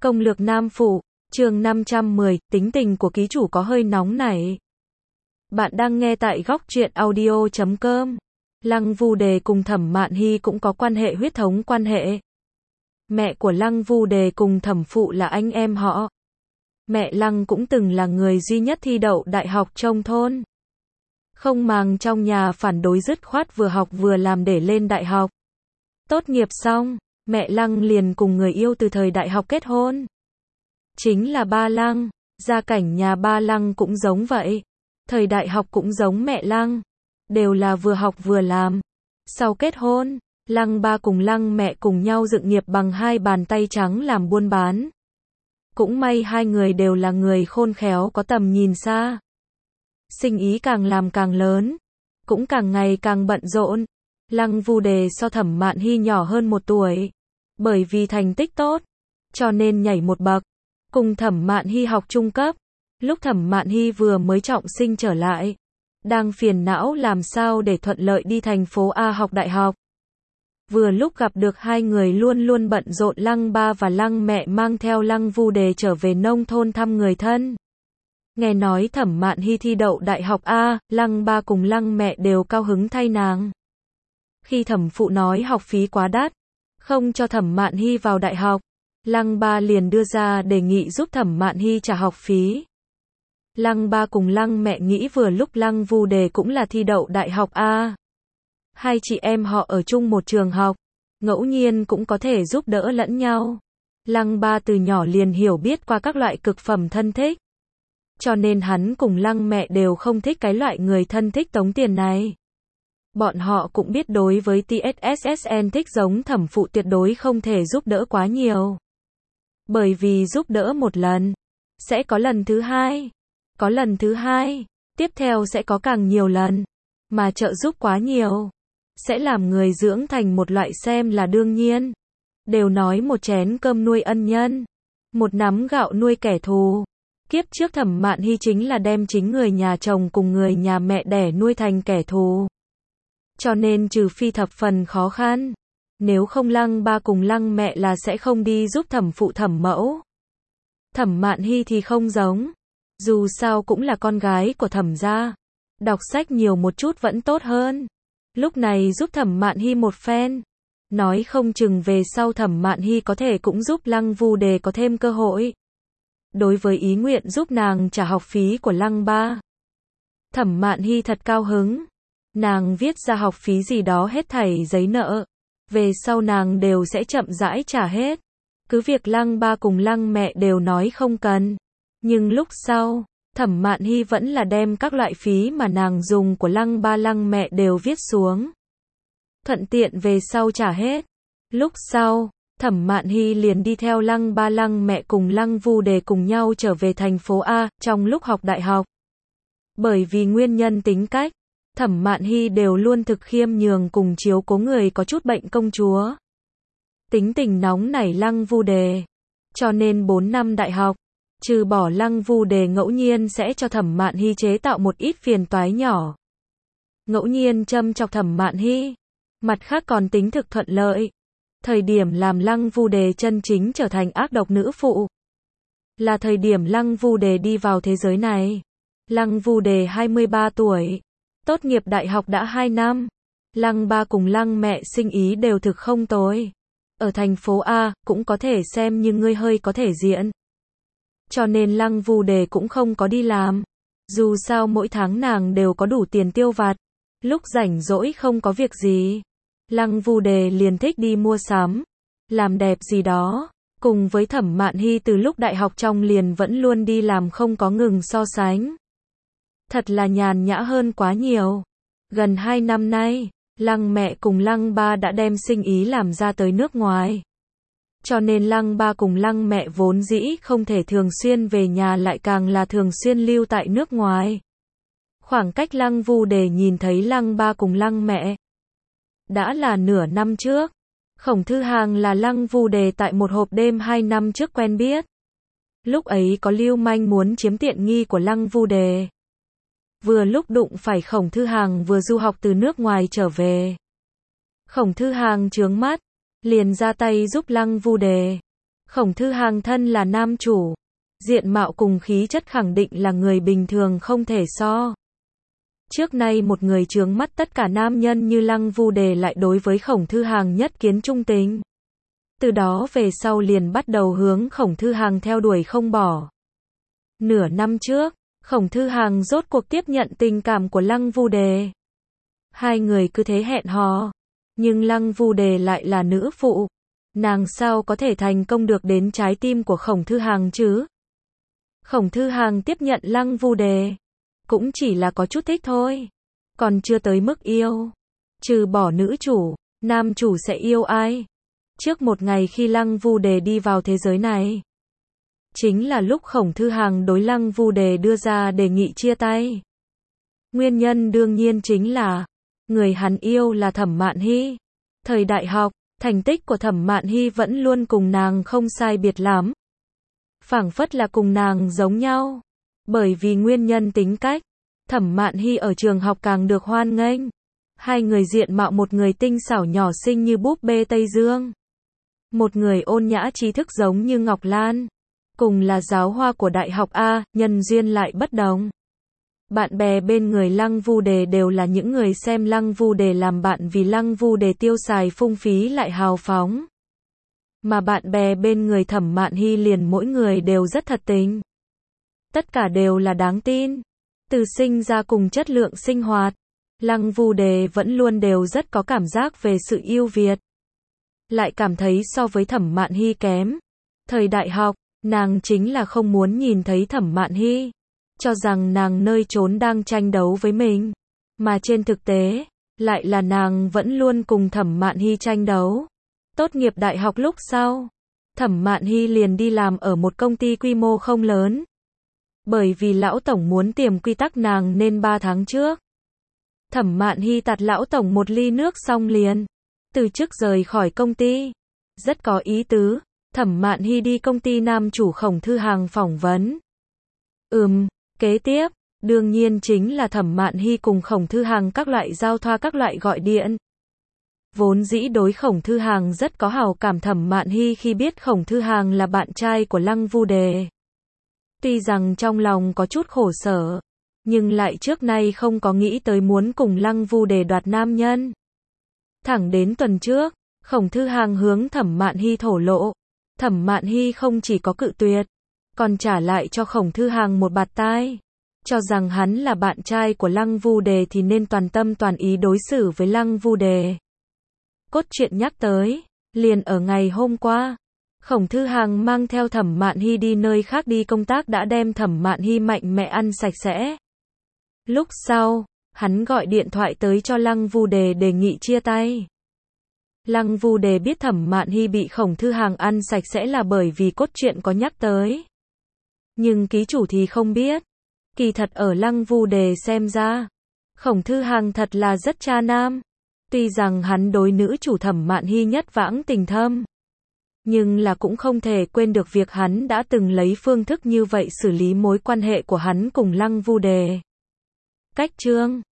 Công lược Nam Phụ, chương 510, tính tình của ký chủ có hơi nóng nảy. Bạn đang nghe tại góc truyện audio.com. Lăng Vu Đề cùng Thẩm Mạn Hy cũng có quan hệ huyết thống quan hệ. Mẹ của Lăng Vu Đề cùng Thẩm Phụ là anh em họ. Mẹ Lăng cũng từng là người duy nhất thi đậu đại học trong thôn. Không màng trong nhà phản đối dứt khoát vừa học vừa làm để lên đại học. Tốt nghiệp xong, mẹ Lăng liền cùng người yêu từ thời đại học kết hôn. Chính là ba Lăng, gia cảnh nhà ba Lăng cũng giống vậy. Thời đại học cũng giống mẹ Lăng, đều là vừa học vừa làm. Sau kết hôn, Lăng ba cùng Lăng mẹ cùng nhau dựng nghiệp bằng hai bàn tay trắng làm buôn bán. Cũng may hai người đều là người khôn khéo có tầm nhìn xa. Sinh ý càng làm càng lớn, cũng càng ngày càng bận rộn. Lăng Vu Đề so Thẩm Mạn Hy nhỏ hơn 1 tuổi. Bởi vì thành tích tốt, cho nên nhảy một bậc, cùng Thẩm Mạn Hy học trung cấp. Lúc Thẩm Mạn Hy vừa mới trọng sinh trở lại, đang phiền não làm sao để thuận lợi đi thành phố A học đại học. Vừa lúc gặp được hai người luôn luôn bận rộn, Lăng ba và Lăng mẹ mang theo Lăng Vu Đề trở về nông thôn thăm người thân. Nghe nói Thẩm Mạn Hy thi đậu đại học A, Lăng ba cùng Lăng mẹ đều cao hứng thay nàng. Khi Thẩm Phụ nói học phí quá đắt, không cho Thẩm Mạn Hy vào đại học, Lăng ba liền đưa ra đề nghị giúp Thẩm Mạn Hy trả học phí. Lăng ba cùng Lăng mẹ nghĩ vừa lúc Lăng Vu Đề cũng là thi đậu đại học A. Hai chị em họ ở chung một trường học, ngẫu nhiên cũng có thể giúp đỡ lẫn nhau. Lăng ba từ nhỏ liền hiểu biết qua các loại cực phẩm thân thích. Cho nên hắn cùng Lăng mẹ đều không thích cái loại người thân thích tống tiền này. Bọn họ cũng biết đối với TSSN thích giống Thẩm Phụ tuyệt đối không thể giúp đỡ quá nhiều. Bởi vì giúp đỡ một lần, sẽ có lần thứ hai. Có lần thứ hai, tiếp theo sẽ có càng nhiều lần. Mà trợ giúp quá nhiều, sẽ làm người dưỡng thành một loại xem là đương nhiên. Đều nói một chén cơm nuôi ân nhân, một nắm gạo nuôi kẻ thù. Kiếp trước Thẩm Mạn Hy chính là đem chính người nhà chồng cùng người nhà mẹ đẻ nuôi thành kẻ thù. Cho nên trừ phi thập phần khó khăn, nếu không Lăng ba cùng Lăng mẹ là sẽ không đi giúp Thẩm Phụ thẩm mẫu. Thẩm Mạn Hy thì không giống. Dù sao cũng là con gái của Thẩm gia. Đọc sách nhiều một chút vẫn tốt hơn. Lúc này giúp Thẩm Mạn Hy một phen. Nói không chừng về sau Thẩm Mạn Hy có thể cũng giúp Lăng Vu Đề có thêm cơ hội. Đối với ý nguyện giúp nàng trả học phí của Lăng ba, Thẩm Mạn Hy thật cao hứng. Nàng viết ra học phí gì đó hết thảy giấy nợ. Về sau nàng đều sẽ chậm rãi trả hết. Cứ việc Lăng ba cùng Lăng mẹ đều nói không cần. Nhưng lúc sau, Thẩm Mạn Hy vẫn là đem các loại phí mà nàng dùng của Lăng ba Lăng mẹ đều viết xuống. Thuận tiện về sau trả hết. Lúc sau, Thẩm Mạn Hy liền đi theo Lăng ba Lăng mẹ cùng Lăng Vu Đề cùng nhau trở về thành phố A, trong lúc học đại học. Bởi vì nguyên nhân tính cách, Thẩm Mạn Hy đều luôn thực khiêm nhường cùng chiếu cố người có chút bệnh công chúa. Tính tình nóng nảy Lăng Vu Đề. Cho nên 4 năm đại học, trừ bỏ Lăng Vu Đề ngẫu nhiên sẽ cho Thẩm Mạn Hy chế tạo một ít phiền toái nhỏ. Ngẫu nhiên châm chọc Thẩm Mạn Hy. Mặt khác còn tính thực thuận lợi. Thời điểm làm Lăng Vu Đề chân chính trở thành ác độc nữ phụ. Là thời điểm Lăng Vu Đề đi vào thế giới này. Lăng Vu Đề 23 tuổi. Tốt nghiệp đại học đã 2 năm. Lăng ba cùng Lăng mẹ sinh ý đều thực không tồi. Ở thành phố A, cũng có thể xem như ngươi hơi có thể diện. Cho nên Lăng Vu Đề cũng không có đi làm. Dù sao mỗi tháng nàng đều có đủ tiền tiêu vặt. Lúc rảnh rỗi không có việc gì, Lăng Vu Đề liền thích đi mua sắm, làm đẹp gì đó. Cùng với Thẩm Mạn Hy từ lúc đại học trong liền vẫn luôn đi làm không có ngừng so sánh. Thật là nhàn nhã hơn quá nhiều. Gần 2 năm nay, Lăng mẹ cùng Lăng ba đã đem sinh ý làm ra tới nước ngoài. Cho nên Lăng ba cùng Lăng mẹ vốn dĩ không thể thường xuyên về nhà lại càng là thường xuyên lưu tại nước ngoài. Khoảng cách Lăng Vu Đề nhìn thấy Lăng ba cùng Lăng mẹ đã là nửa năm trước. Khổng Thư Hàng là Lăng Vu Đề tại một hộp đêm 2 năm trước quen biết. Lúc ấy có lưu manh muốn chiếm tiện nghi của Lăng Vu Đề. Vừa lúc đụng phải Khổng Thư Hàng vừa du học từ nước ngoài trở về. Khổng Thư Hàng chướng mắt, liền ra tay giúp Lăng Vu Đề. Khổng Thư Hàng thân là nam chủ, diện mạo cùng khí chất khẳng định là người bình thường không thể so. Trước nay một người chướng mắt tất cả nam nhân như Lăng Vu Đề lại đối với Khổng Thư Hàng nhất kiến trung tình. Từ đó về sau liền bắt đầu hướng Khổng Thư Hàng theo đuổi không bỏ. Nửa năm trước, Khổng Thư Hàng rốt cuộc tiếp nhận tình cảm của Lăng Vu Đề. Hai người cứ thế hẹn hò, nhưng Lăng Vu Đề lại là nữ phụ, nàng sao có thể thành công được đến trái tim của Khổng Thư Hàng chứ? Khổng Thư Hàng tiếp nhận Lăng Vu Đề, cũng chỉ là có chút thích thôi, còn chưa tới mức yêu. Trừ bỏ nữ chủ, nam chủ sẽ yêu ai? Trước một ngày khi Lăng Vu Đề đi vào thế giới này, chính là lúc Khổng Thư Hàng đối Lăng Vu Đề đưa ra đề nghị chia tay. Nguyên nhân đương nhiên chính là, người hắn yêu là Thẩm Mạn Hy. Thời đại học, thành tích của Thẩm Mạn Hy vẫn luôn cùng nàng không sai biệt lắm. Phảng phất là cùng nàng giống nhau. Bởi vì nguyên nhân tính cách, Thẩm Mạn Hy ở trường học càng được hoan nghênh. Hai người diện mạo, một người tinh xảo nhỏ xinh như búp bê Tây Dương, một người ôn nhã trí thức giống như Ngọc Lan. Cùng là giáo hoa của đại học A, nhân duyên lại bất đồng. Bạn bè bên người Lăng Vu Đề đều là những người xem Lăng Vu Đề làm bạn vì Lăng Vu Đề tiêu xài phung phí lại hào phóng. Mà bạn bè bên người Thẩm Mạn Hy liền mỗi người đều rất thật tình. Tất cả đều là đáng tin. Từ sinh ra cùng chất lượng sinh hoạt, Lăng Vu Đề vẫn luôn đều rất có cảm giác về sự ưu việt. Lại cảm thấy so với Thẩm Mạn Hy kém. Thời đại học, nàng chính là không muốn nhìn thấy Thẩm Mạn Hy, cho rằng nàng nơi trốn đang tranh đấu với mình. Mà trên thực tế, lại là nàng vẫn luôn cùng Thẩm Mạn Hy tranh đấu. Tốt nghiệp đại học lúc sau, Thẩm Mạn Hy liền đi làm ở một công ty quy mô không lớn. Bởi vì lão tổng muốn tiềm quy tắc nàng nên 3 tháng trước, Thẩm Mạn Hy tạt lão tổng một ly nước xong liền từ chức rời khỏi công ty. Rất có ý tứ. Thẩm Mạn Hy đi công ty nam chủ Khổng Thư Hàng phỏng vấn. Kế tiếp, đương nhiên chính là Thẩm Mạn Hy cùng Khổng Thư Hàng các loại giao thoa, các loại gọi điện. Vốn dĩ đối Khổng Thư Hàng rất có hảo cảm, Thẩm Mạn Hy khi biết Khổng Thư Hàng là bạn trai của Lăng Vu Đề, tuy rằng trong lòng có chút khổ sở, nhưng lại trước nay không có nghĩ tới muốn cùng Lăng Vu Đề đoạt nam nhân. Thẳng đến tuần trước, Khổng Thư Hàng hướng Thẩm Mạn Hy thổ lộ. Thẩm Mạn Hy không chỉ có cự tuyệt, còn trả lại cho Khổng Thư Hàng một bạt tai, cho rằng hắn là bạn trai của Lăng Vu Đề thì nên toàn tâm toàn ý đối xử với Lăng Vu Đề. Cốt truyện nhắc tới, liền ở ngày hôm qua, Khổng Thư Hàng mang theo Thẩm Mạn Hy đi nơi khác đi công tác đã đem Thẩm Mạn Hy mạnh mẽ ăn sạch sẽ. Lúc sau, hắn gọi điện thoại tới cho Lăng Vu Đề đề nghị chia tay. Lăng Vu Đề biết Thẩm Mạn Hy bị Khổng Thư Hàng ăn sạch sẽ là bởi vì cốt truyện có nhắc tới. Nhưng ký chủ thì không biết. Kỳ thật ở Lăng Vu Đề xem ra, Khổng Thư Hàng thật là rất cha nam. Tuy rằng hắn đối nữ chủ Thẩm Mạn Hy nhất vãng tình thâm, nhưng là cũng không thể quên được việc hắn đã từng lấy phương thức như vậy xử lý mối quan hệ của hắn cùng Lăng Vu Đề. Cách chương